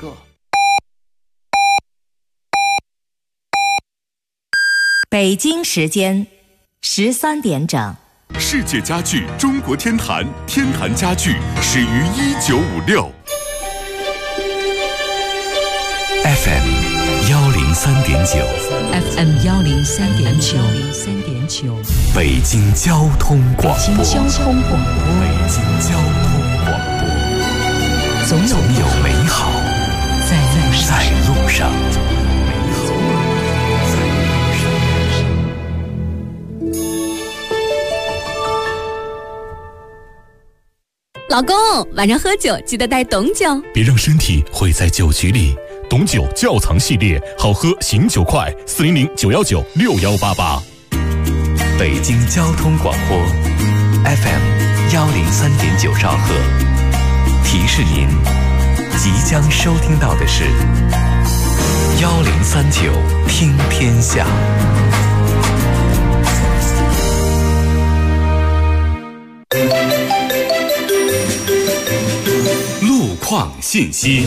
个。 北京时间13点整。 世界家具中国天坛，天坛家具始于1956。 FM 103.9 FM 103.9 北京交通广播。 北京交通广播。总有美好在路上。 老公，晚上喝酒记得带董酒， 别让身体毁在酒局里。董酒窖藏系列，好喝醒酒快，400-919-6188。 北京交通广播 FM 103.9兆赫，提示您即将收听到的是1039听天下。 路况信息。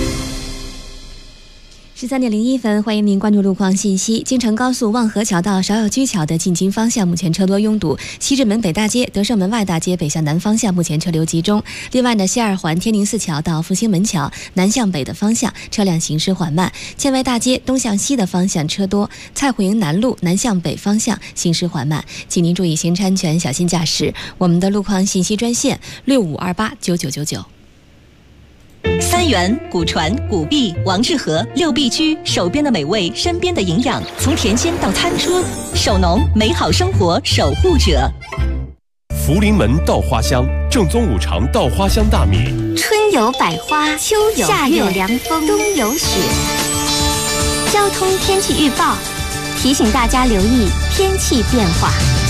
13点01分，欢迎您关注路况信息。京承高速望河桥到芍药居桥的进京方向目前车多拥堵，西直门北大街、德胜门外大街北向南方向目前车流集中。另外呢，西二环天宁寺桥到复兴门桥南向北的方向车辆行驶缓慢，建外大街东向西的方向车多，蔡虎营南路南向北方向行驶缓慢，请您注意行车安全，小心驾驶。我们的路况信息专线65289999。 三元、古传、古币、王致和6必居，手边的美味，身边的营养，从甜心到餐桌，手农美好生活守护者。 福临门稻花香，正宗5常稻花香大米。 春有百花，秋有夏有凉风，冬有雪。交通天气预报提醒大家留意天气变化。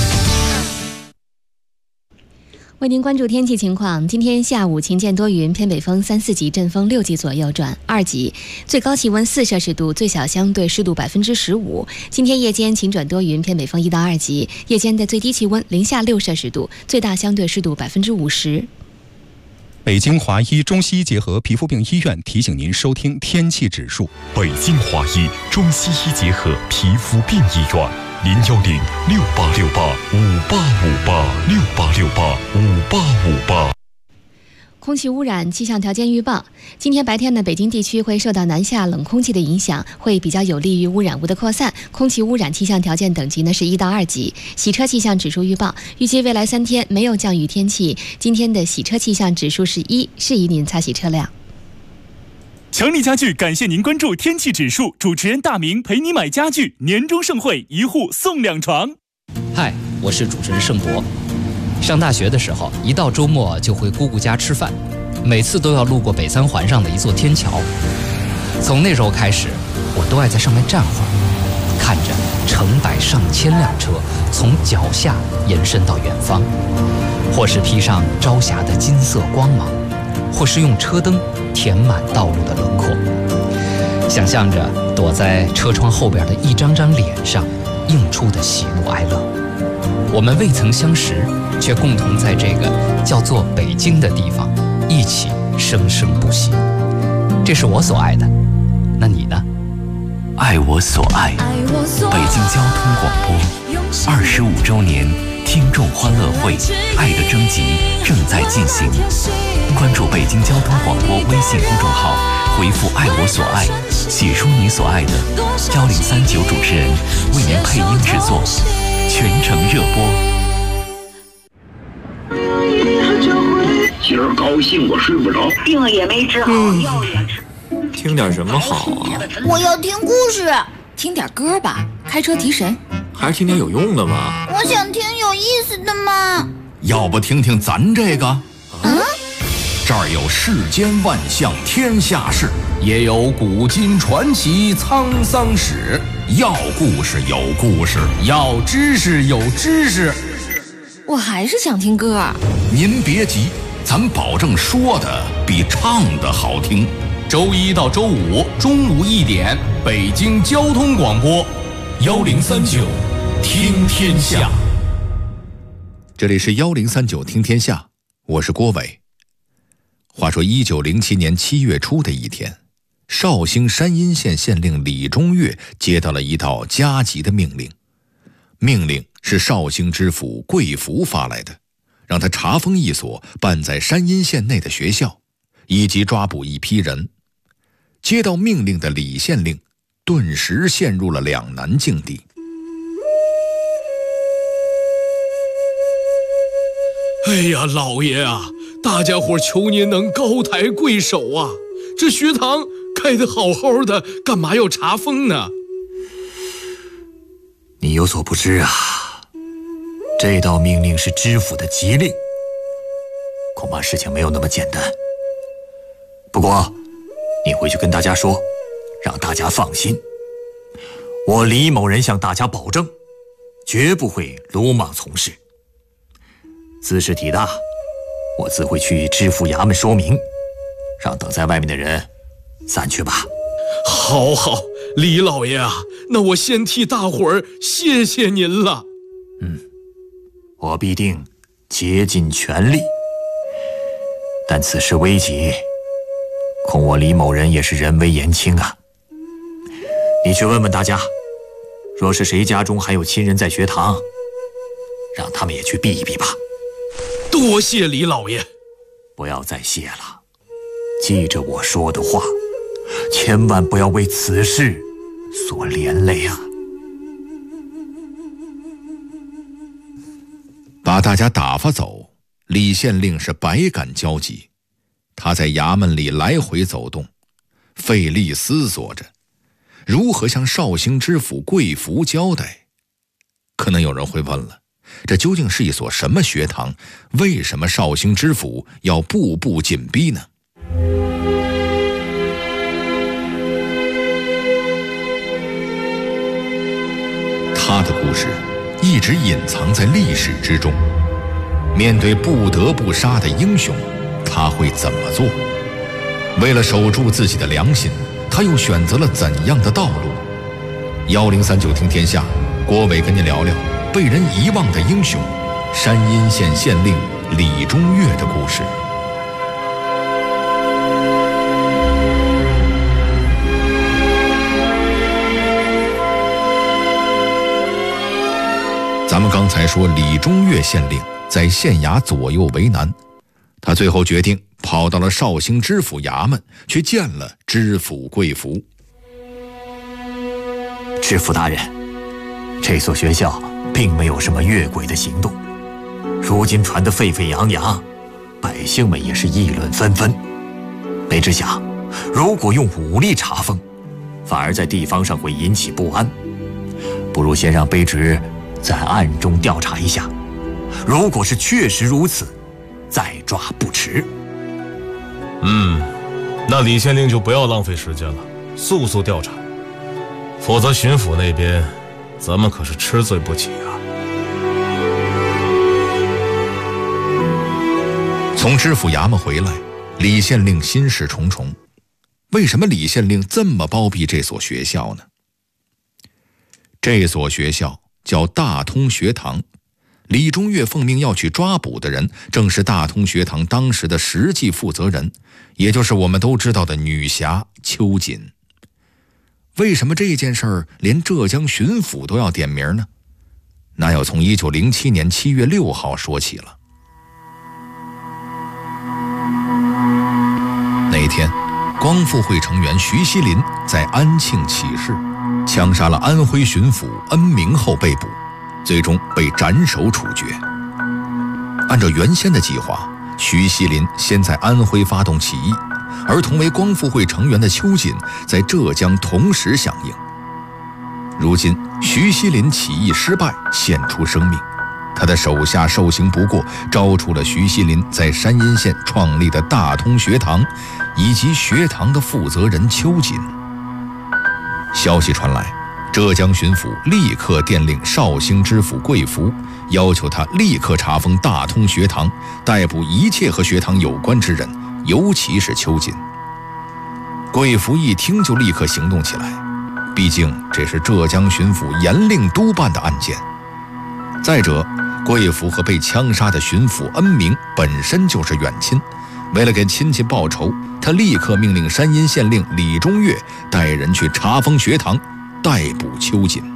为您关注天气情况，今天下午晴见多云，偏北风3、4级，阵风6级左右转2级，最高气温4摄氏度，最小相对湿度15%。今天夜间晴转多云，偏北风1到2级，夜间的最低气温零下6摄氏度，最大相对湿度50%。 北京华医中西医结合皮肤病医院提醒您收听天气指数。 北京华医中西医结合皮肤病医院，010-6868-5858，6868-5858。 空气污染气象条件预报：今天白天呢，北京地区会受到南下冷空气的影响，会比较有利于污染物的扩散。空气污染气象条件等级呢是1到2级。洗车气象指数预报：预计未来3天没有降雨天气，今天的洗车气象指数是1，适宜您擦洗车辆。 强力家具感谢您关注天气指数，主持人大明陪你买家具，年终盛会1户送2床。 嗨，我是主持人盛博。上大学的时候，一到周末就回姑姑家吃饭，每次都要路过北3环上的一座天桥。从那时候开始，我都爱在上面站会儿，看着成百上千辆车从脚下延伸到远方，或是披上朝霞的金色光芒，或是用车灯填满道路的轮廓，想象着躲在车窗后边的一张张脸上映出的喜怒哀乐。我们未曾相识，却共同在这个叫做北京的地方一起生生不息。这是我所爱的，那你呢？ 爱我所爱，北京交通广播25周年听众欢乐会爱的征集正在进行，关注北京交通广播微信公众号，回复爱我所爱，写出你所爱的，1039主持人为您配音制作，全程热播。 今儿高兴我睡不着， 病也没治好，药也吃。 听点什么好啊？ 我要听故事。 听点歌吧，开车提神。 还是听点有用的嘛。 我想听有意思的嘛。 要不听听咱这个？这儿有世间万象天下事，也有古今传奇沧桑史。要故事有故事，要知识有知识。 我还是想听歌。 您别急，咱保证说的比唱的好听。周1到周5中午1点，北京交通广播1039听天下。 这里是1039听天下，我是郭伟。话说1907年7月初的一天， 绍兴山阴县县令李中岳接到了一道加急的命令。命令是绍兴知府贵福发来的，让他查封一所办在山阴县内的学校，以及抓捕一批人。接到命令的李县令顿时陷入了两难境地。 哎呀，老爷啊，大家伙求您能高抬贵手啊！这学堂开得好好的，干嘛要查封呢？ 你有所不知啊，这道命令是知府的急令，恐怕事情没有那么简单。不过，你回去跟大家说，让大家放心。我李某人向大家保证，绝不会鲁莽从事。兹事体大，我自会去知府衙门说明，让等在外面的人散去吧。 好好，李老爷啊，那我先替大伙儿谢谢您了。 我必定竭尽全力。但此事危急，恐我李某人也是人微言轻啊。你去问问大家，若是谁家中还有亲人在学堂，让他们也去避一避吧。 多谢李老爷。 不要再谢了，记着我说的话，千万不要为此事所连累啊。 把大家打发走，李县令是百感交集。他在衙门里来回走动，费力思索着如何向绍兴知府贵福交代。可能有人会问了，这究竟是一所什么学堂？为什么绍兴知府要步步紧逼呢？他的故事一直隐藏在历史之中。面对不得不杀的英雄，他会怎么做？为了守住自己的良心，他又选择了怎样的道路？1039听天下，郭伟跟您聊聊被人遗忘的英雄——山阴县县令李中岳的故事。咱们刚才说李中岳县令在县衙左右为难，他最后决定跑到了绍兴知府衙门，去见了知府贵福。 知府大人，这所学校并没有什么越轨的行动，如今传得沸沸扬扬，百姓们也是议论纷纷。没知想，如果用武力查封，反而在地方上会引起不安。不如先让卑职在暗中调查一下，如果是确实如此，再抓不迟。 那李县令就不要浪费时间了，速速调查，否则巡抚那边咱们可是吃罪不起啊。 从知府衙门回来，李县令心事重重。为什么李县令这么包庇这所学校呢？这所学校叫大通学堂，李中岳奉命要去抓捕的人，正是大通学堂当时的实际负责人，也就是我们都知道的女侠秋瑾。为什么这件事儿连浙江巡抚都要点名呢？那要从1907年7月6号说起了。那一天，光复会成员徐锡麟在安庆起事，枪杀了安徽巡抚恩明后被捕，最终被斩首处决。按照原先的计划，徐锡麟先在安徽发动起义，而同为光复会成员的秋瑾在浙江同时响应。如今徐锡麟起义失败，献出生命，他的手下受刑不过，招出了徐锡麟在山阴县创立的大通学堂以及学堂的负责人秋瑾。消息传来，浙江巡抚立刻电令绍兴知府贵福，要求他立刻查封大通学堂，逮捕一切和学堂有关之人，尤其是秋瑾。贵福一听就立刻行动起来，毕竟这是浙江巡抚严令督办的案件。再者，贵福和被枪杀的巡抚恩明本身就是远亲， 为了给亲戚报仇，他立刻命令山阴县令李中岳带人去查封学堂，逮捕秋瑾。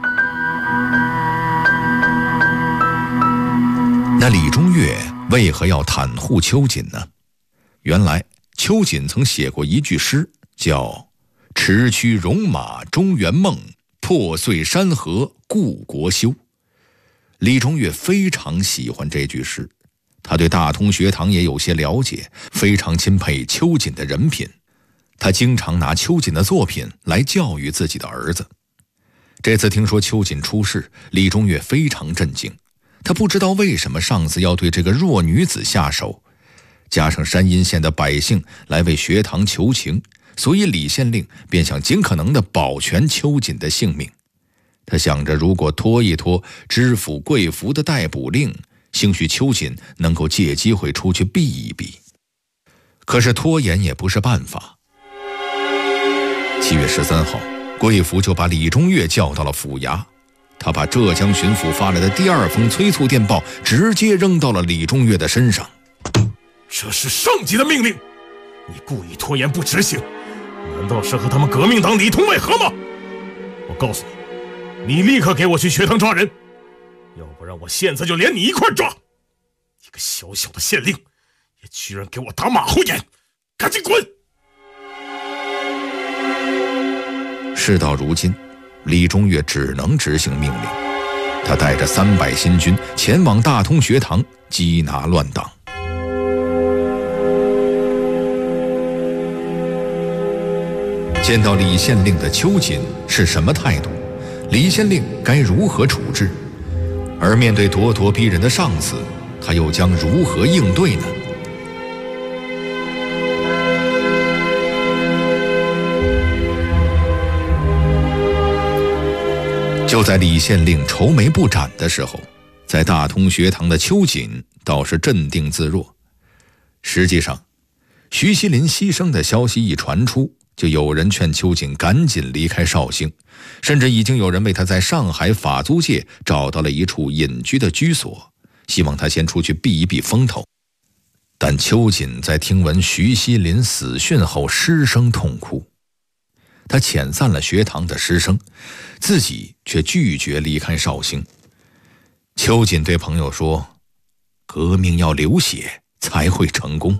那李中岳为何要袒护秋瑾呢？原来秋瑾曾写过一句诗，叫“驰驱戎马中原梦，破碎山河故国休”。李中岳非常喜欢这句诗，他对大通学堂也有些了解，非常钦佩秋瑾的人品。他经常拿秋瑾的作品来教育自己的儿子。这次听说秋瑾出事，李中岳非常震惊。他不知道为什么上司要对这个弱女子下手，加上山阴县的百姓来为学堂求情，所以李县令便想尽可能地保全秋瑾的性命。他想着，如果拖一拖知府贵福的逮捕令，兴许秋瑾能够借机会出去避一避。可是拖延也不是办法。7月13号，贵福就把李中岳叫到了府衙。他把浙江巡抚发来的第2封催促电报直接扔到了李中岳的身上。 这是上级的命令，你故意拖延不执行，难道是和他们革命党里通外合吗？我告诉你，你立刻给我去学堂抓人，要不然我现在就连你一块抓！一个小小的县令，也居然给我打马虎眼，赶紧滚！ 事到如今，李中岳只能执行命令。他带着300新军前往大通学堂缉拿乱党。见到李县令的秋瑾是什么态度？李县令该如何处置？而面对咄咄逼人的上司，他又将如何应对呢？就在李县令愁眉不展的时候，在大通学堂的秋瑾倒是镇定自若。实际上，徐锡麟牺牲的消息一传出，就有人劝秋瑾赶紧离开绍兴，甚至已经有人为他在上海法租界找到了一处隐居的居所，希望他先出去避一避风头。但秋瑾在听闻徐锡麟死讯后失声痛哭，他遣散了学堂的师生，自己却拒绝离开绍兴。秋瑾对朋友说：“革命要流血才会成功。”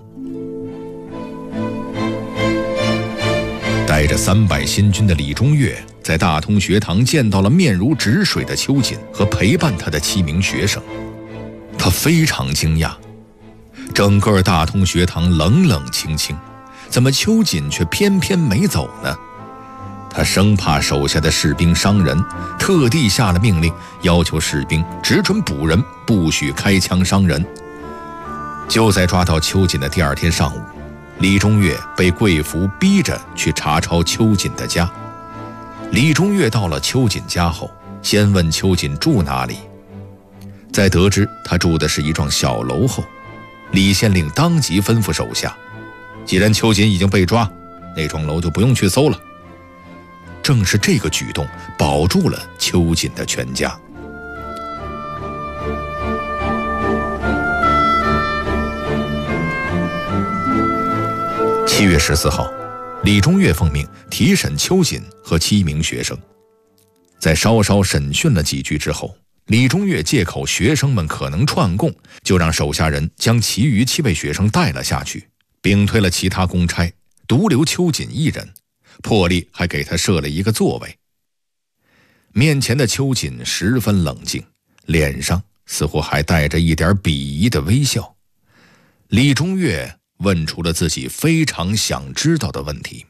带着300新军的李中岳在大通学堂见到了面如止水的秋瑾和陪伴他的7名学生，他非常惊讶，整个大通学堂冷冷清清，怎么秋瑾却偏偏没走呢？他生怕手下的士兵伤人，特地下了命令，要求士兵只准捕人，不许开枪伤人。就在抓到秋瑾的第2天上午，李中岳被贵福逼着去查抄秋瑾的家。李中岳到了秋瑾家后，先问秋瑾住哪里。在得知他住的是一幢小楼后，李县令当即吩咐手下，既然秋瑾已经被抓，那幢楼就不用去搜了。正是这个举动保住了秋瑾的全家。7月14号，李中岳奉命提审秋瑾和7名学生。在稍稍审讯了几句之后，李中岳借口学生们可能串供，就让手下人将其余7位学生带了下去，并推了其他公差，独留秋瑾一人，破例还给他设了一个座位。面前的秋瑾十分冷静，脸上似乎还带着一点鄙夷的微笑。李中岳问出了自己非常想知道的问题：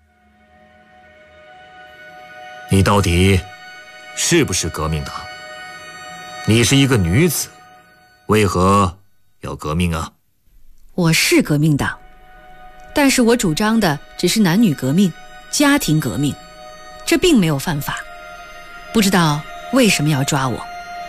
你到底是不是革命党？你是一个女子，为何要革命啊？ 我是革命党，但是我主张的只是男女革命、家庭革命，这并没有犯法，不知道为什么要抓我。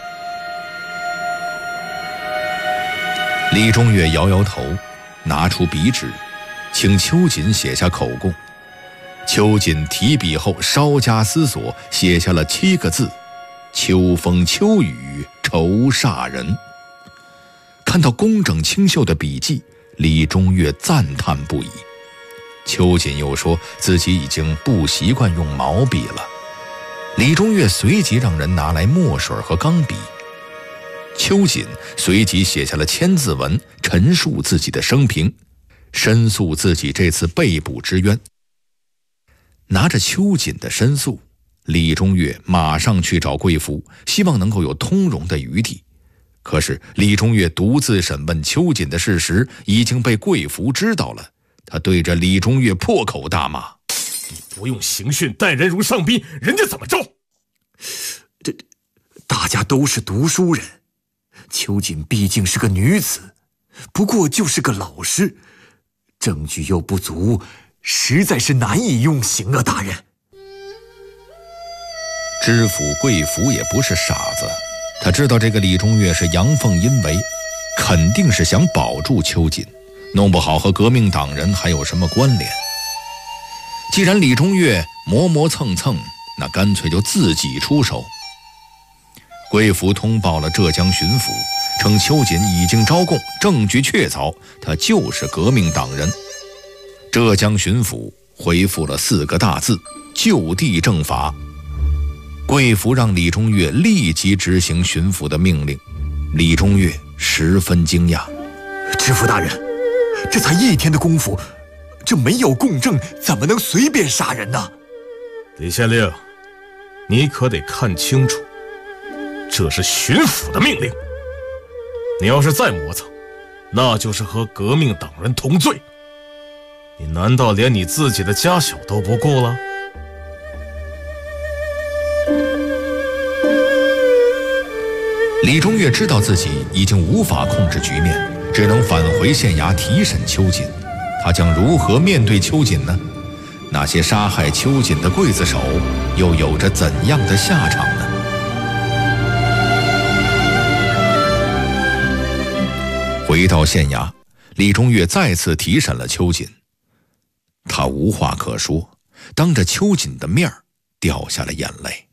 李中岳摇摇头，拿出笔纸，请秋瑾写下口供。秋瑾提笔后稍加思索，写下了7个字：秋风秋雨愁煞人。看到工整清秀的笔迹， 李中岳赞叹不已。秋瑾又说自己已经不习惯用毛笔了。李中岳随即让人拿来墨水和钢笔。秋瑾随即写下了千字文，陈述自己的生平，申诉自己这次被捕之冤。拿着秋瑾的申诉，李中岳马上去找贵福，希望能够有通融的余地。可是李中岳独自审问秋瑾的事实已经被贵福知道了，他对着李中岳破口大骂： 你不用刑讯，待人如上宾，人家怎么着？ 这大家都是读书人，秋瑾毕竟是个女子，不过就是个老师，证据又不足，实在是难以用刑啊，大人。 知府贵福也不是傻子，他知道这个李中岳是阳奉阴违，肯定是想保住秋瑾，弄不好和革命党人还有什么关联。既然李中岳磨磨蹭蹭，那干脆就自己出手。贵福通报了浙江巡抚，称秋瑾已经招供，证据确凿，他就是革命党人。浙江巡抚回复了4个大字：就地正法。贵福让李中岳立即执行巡抚的命令。李中岳十分惊讶： 知府大人，这才1天的功夫，这没有供证，怎么能随便杀人呢？ 李县令，你可得看清楚，这是巡抚的命令。你要是再磨蹭，那就是和革命党人同罪。你难道连你自己的家小都不顾了？ 李中岳知道自己已经无法控制局面，只能返回县衙提审秋瑾。他将如何面对秋瑾呢？那些杀害秋瑾的刽子手又有着怎样的下场呢？回到县衙，李中岳再次提审了秋瑾。他无话可说，当着秋瑾的面掉下了眼泪。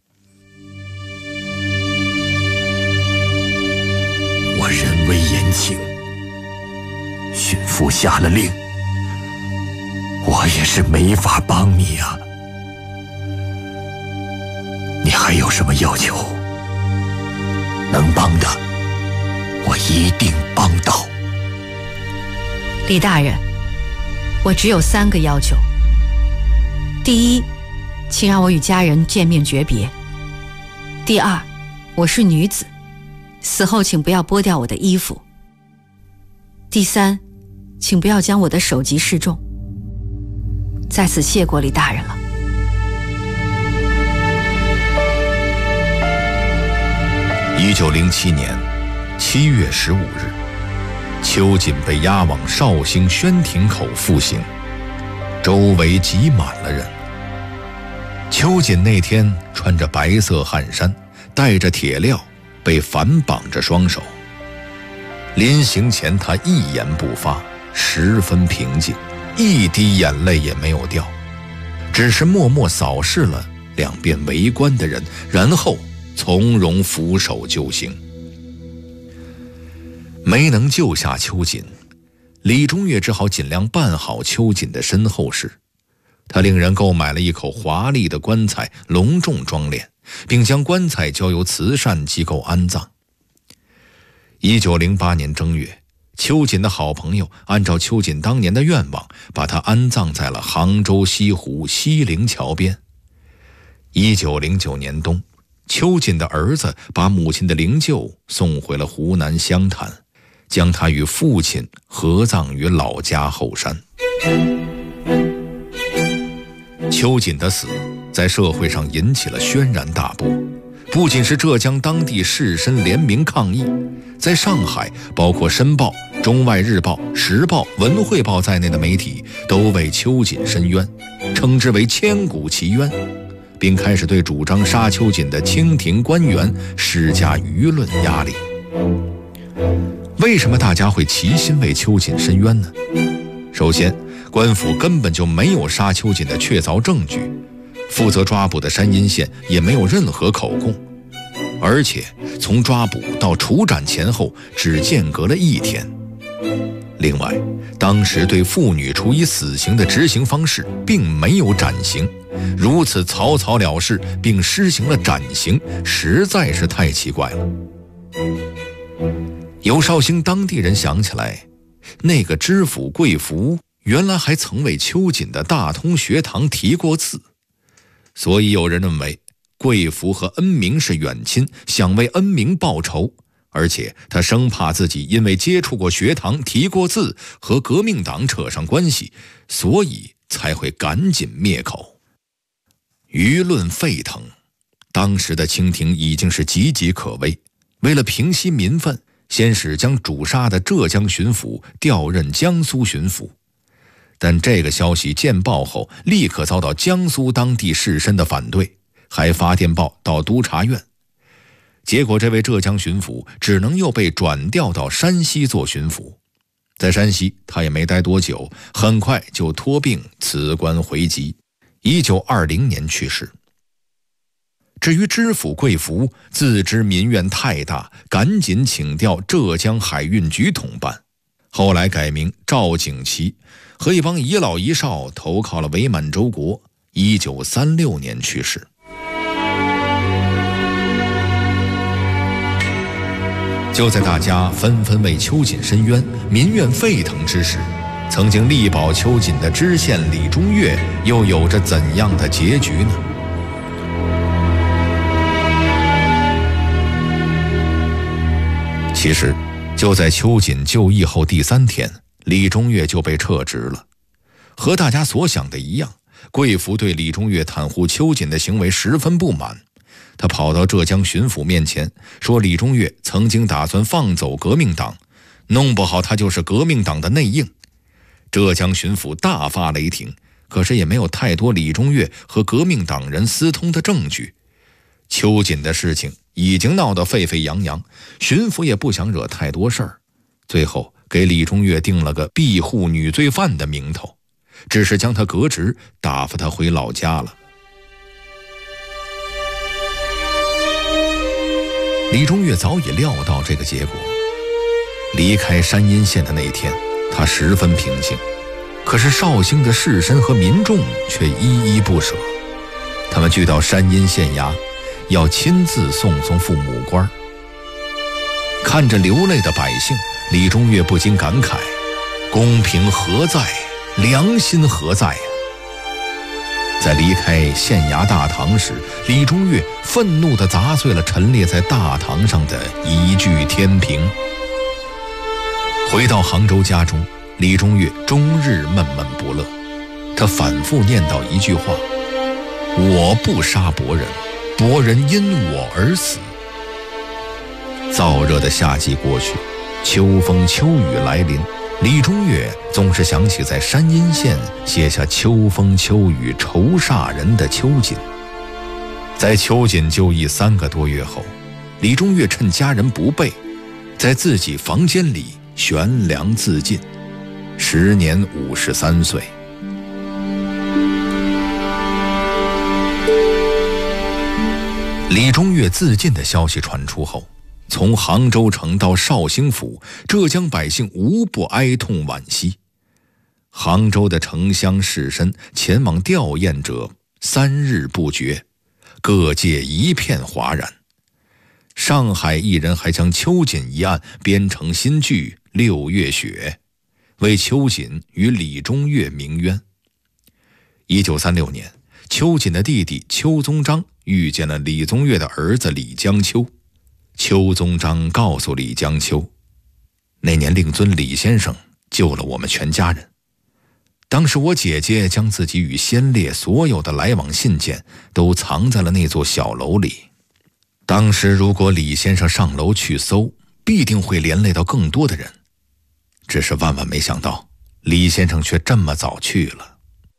我人微言轻，巡抚下了令，我也是没法帮你啊。你还有什么要求？能帮的，我一定帮到。 李大人，我只有3个要求。第一，请让我与家人见面诀别。第二，我是女子，死后请不要剥掉我的衣服。第三，请不要将我的首级示众。在此谢过李大人了。 1907年7月15日，秋瑾被押往绍兴宣亭口服刑，周围挤满了人。秋瑾那天穿着白色汗衫，带着铁镣，被反绑着双手。临行前他一言不发，十分平静，一滴眼泪也没有掉，只是默默扫视了两边围观的人，然后从容俯首就刑。没能救下秋瑾，李中岳只好尽量办好秋瑾的身后事。他令人购买了一口华丽的棺材，隆重装殓，并将棺材交由慈善机构安葬。1908年正月，秋瑾的好朋友按照秋瑾当年的愿望，把他安葬在了杭州西湖西泠桥边。1909年冬，秋瑾的儿子把母亲的灵柩送回了湖南湘潭，将他与父亲合葬于老家后山。秋瑾的死在社会上引起了轩然大波，不仅是浙江当地士绅联名抗议，在上海，包括《申报》、《中外日报》、《时报》、《文汇报》在内的媒体都为秋瑾申冤，称之为千古奇冤，并开始对主张杀秋瑾的清廷官员施加舆论压力。为什么大家会齐心为秋瑾申冤呢？首先，官府根本就没有杀秋瑾的确凿证据，负责抓捕的山阴县也没有任何口供，而且从抓捕到处斩前后只间隔了1天。 另外，当时对妇女处以死刑的执行方式并没有斩刑，如此草草了事并施行了斩刑，实在是太奇怪了。有绍兴当地人想起来，那个知府贵福原来还曾为秋瑾的大通学堂题过字，所以有人认为贵福和恩铭是远亲，想为恩铭报仇，而且他生怕自己因为接触过学堂提过字和革命党扯上关系，所以才会赶紧灭口。舆论沸腾，当时的清廷已经是岌岌可危，为了平息民愤，先是将主杀的浙江巡抚调任江苏巡抚，但这个消息见报后，立刻遭到江苏当地士绅的反对，还发电报到督察院。结果这位浙江巡抚只能又被转调到山西做巡抚，在山西他也没待多久，很快就托病辞官回籍，1920年去世。至于知府贵福，自知民怨太大，赶紧请调浙江海运局统办，后来改名赵景祺，和一帮遗老遗少投靠了伪满洲国，1936年去世。就在大家纷纷为秋瑾申冤，民怨沸腾之时，曾经力保秋瑾的知县李中岳又有着怎样的结局呢？其实就在秋瑾就义后第3天，李中岳就被撤职了。和大家所想的一样，贵福对李中岳袒护秋瑾的行为十分不满，他跑到浙江巡抚面前说，李中岳曾经打算放走革命党，弄不好他就是革命党的内应。浙江巡抚大发雷霆，可是也没有太多李中岳和革命党人私通的证据。秋瑾的事情已经闹得沸沸扬扬，巡抚也不想惹太多事儿，最后给李中岳定了个庇护女罪犯的名头，只是将他革职，打发他回老家了。李中岳早已料到这个结果，离开山阴县的那天，他十分平静，可是绍兴的士绅和民众却依依不舍，他们聚到山阴县衙，要亲自送父母官。看着流泪的百姓，李中岳不禁感慨：公平何在，良心何在呀？在离开县衙大堂时，李中岳愤怒地砸碎了陈列在大堂上的一具天平。回到杭州家中，李中岳终日闷闷不乐，他反复念叨一句话：我不杀伯仁，伯仁因我而死。燥热的夏季过去，秋风秋雨来临，李中岳总是想起在山阴县写下秋风秋雨愁煞人的秋瑾。在秋瑾就义3个多月后，李中岳趁家人不备，在自己房间里悬梁自尽，时年53岁。李中岳自尽的消息传出后，从杭州城到绍兴府，浙江百姓无不哀痛惋惜。杭州的城乡士绅前往吊唁者3日不绝，各界一片哗然。上海艺人还将秋瑾一案编成新剧《六月雪》，为秋瑾与李中岳鸣冤。1936年，秋瑾的弟弟邱宗章遇见了李宗岳的儿子李江秋。邱宗章告诉李江秋，那年令尊李先生救了我们全家人。当时我姐姐将自己与先烈所有的来往信件都藏在了那座小楼里。当时如果李先生上楼去搜，必定会连累到更多的人。只是万万没想到，李先生却这么早去了。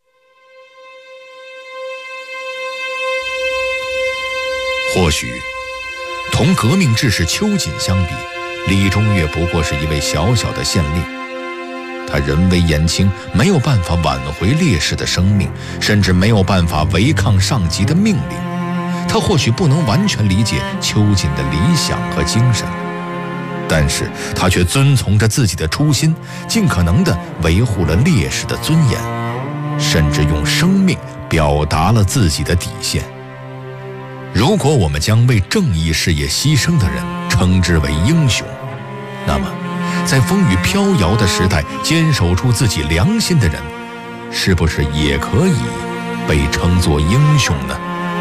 或许同革命志士秋瑾相比，李中岳不过是一位小小的县令。他人微言轻，没有办法挽回烈士的生命，甚至没有办法违抗上级的命令。他或许不能完全理解秋瑾的理想和精神， 但是他却遵从着自己的初心，尽可能地维护了烈士的尊严，甚至用生命表达了自己的底线。如果我们将为正义事业牺牲的人称之为英雄，那么在风雨飘摇的时代坚守住自己良心的人，是不是也可以被称作英雄呢？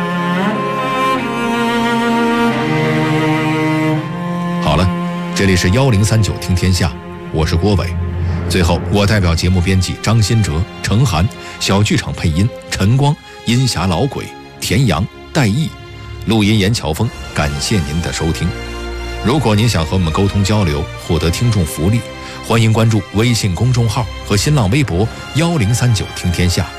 好了，这里是1039听天下，我是郭伟。最后，我代表节目编辑张新哲、程涵，小剧场配音陈光、音侠老鬼、田阳、戴毅，录音严乔峰，感谢您的收听。如果您想和我们沟通交流，获得听众福利，欢迎关注微信公众号和新浪微博1039听天下。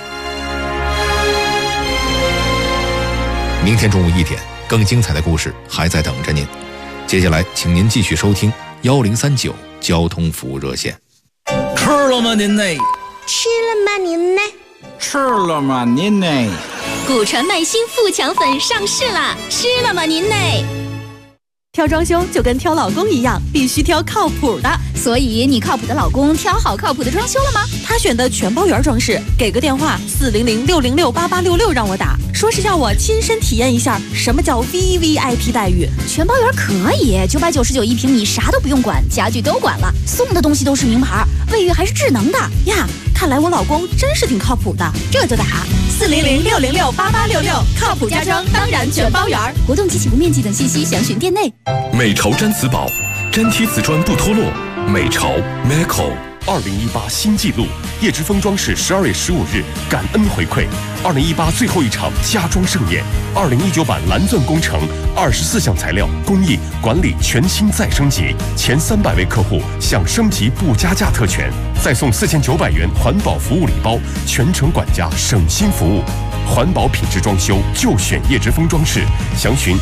明天中午1点，更精彩的故事还在等着您。接下来，请您继续收听1039交通服务热线。 吃了吗您呢？ 吃了吗您呢？ 吃了吗您呢？ 古传麦新富强粉上市啦！吃了吗您呢？ 挑装修就跟挑老公一样，必须挑靠谱的。 所以你靠谱的老公挑好靠谱的装修了吗？ 他选的全包圆装饰，给个电话400-606-8866让我打，说是要我亲身体验一下什么叫 VVIP 待遇。 全包圆可以，999一平，你啥都不用管，家具都管了，送的东西都是名牌，卫浴还是智能的呀。看来我老公真是挺靠谱的，这就打400-606-8866，靠谱家装当然全包圆。 活动及起步面积等信息详询店内。 美潮毡瓷宝，粘贴瓷砖不脱落。美潮 Meco 2018新纪录，叶之峰装饰12月15日感恩回馈2018最后一场家装盛宴，2019版蓝钻工程24项材料工艺管理全新再升级，前300位客户享升级不加价特权，再送4900元环保服务礼包，全程管家省心服务。环保品质装修就选叶之峰装饰，详询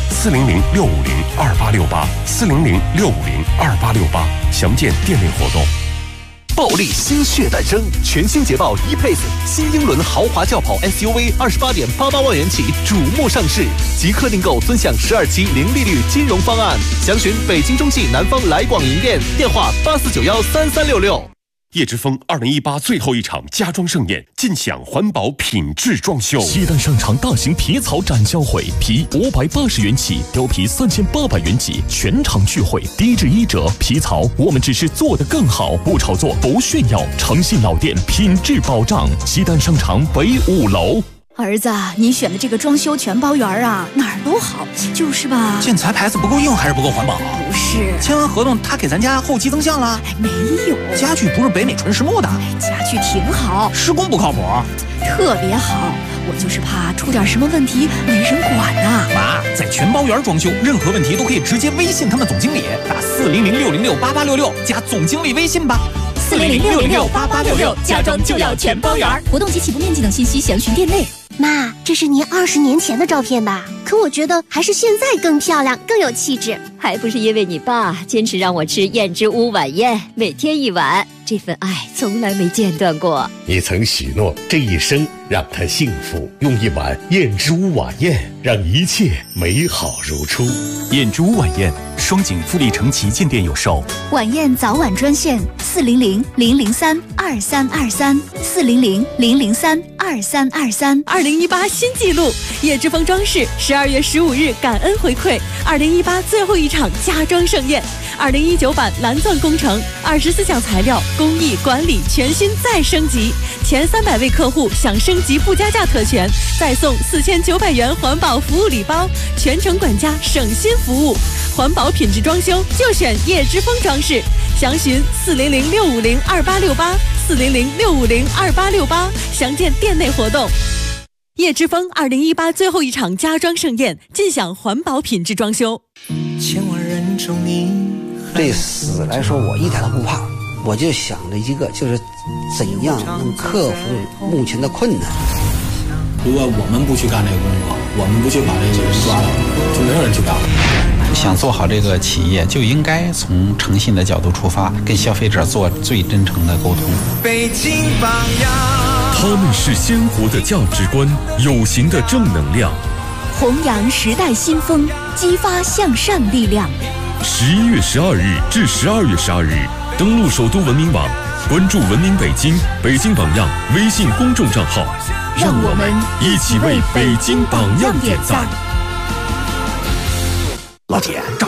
400-650-2868，400-650-2868，详见店内活动。 暴力新血诞生，全新捷豹 E-Pace 新英伦豪华轿跑 SUV28.88万元起瞩目上市，即刻订购尊享12期零利率金融方案，详询北京中汽南方来广营店，电话84913366。 叶之峰2018最后一场家装盛宴，尽享环保品质装修。 西单商场大型皮草展销会，皮580元起，貂皮3800元起，全场聚会，低至1折。皮草我们只是做得更好，不炒作，不炫耀，诚信老店，品质保障。西单商场北5楼。 儿子，你选的这个装修全包圆啊，哪儿都好，就是吧？ 建材牌子不够硬还是不够环保？ 不是， 签完合同他给咱家后期增项了？ 没有， 家具不是北美纯实木的。 家具挺好， 施工不靠谱， 特别好。我就是怕出点什么问题没人管呐。 妈，在全包圆装修，任何问题都可以直接微信他们总经理，打400-606-8866加总经理微信吧。 400-606-8866，家装就要全包圆。活动及起步面积等信息详询店内。 妈，这是您20年前的照片吧？可我觉得还是现在更漂亮，更有气质。 还不是因为你爸坚持让我吃燕之屋晚宴，每天1碗，这份爱从来没间断过。 你曾许诺这一生让他幸福，用1碗燕之屋晚宴让一切美好如初。 燕之屋晚宴，双井富力城旗舰店有售。 晚宴早晚专线400-003-2323，400-003-2323。 2018新纪录，叶之峰装饰12月15日感恩回馈2018最后一场家装盛宴，2019版蓝钻工程24项材料工艺管理全新再升级，前300位客户享升级不加价特权，再送4900元环保服务礼包，全程管家省心服务。环保品质装修就选叶之峰装饰，详询400-650-2868， 400-650-2868，详见店内活动。叶之峰2018最后一场家装盛宴，尽享环保品质装修。 对死来说，我一点都不怕，我就想着一个，就是怎样能克服目前的困难。 如果我们不去干这个工作，我们不去把这个人抓到，就没有人去干了。 想做好这个企业，就应该从诚信的角度出发，跟消费者做最真诚的沟通。 北京榜样， 他们是鲜活的价值观，有形的正能量， 弘扬时代新风，激发向善力量。 11月12日至12月12日，登录首都文明网，关注文明北京、北京榜样微信公众账号， 让我们一起为北京榜样点赞。 老铁，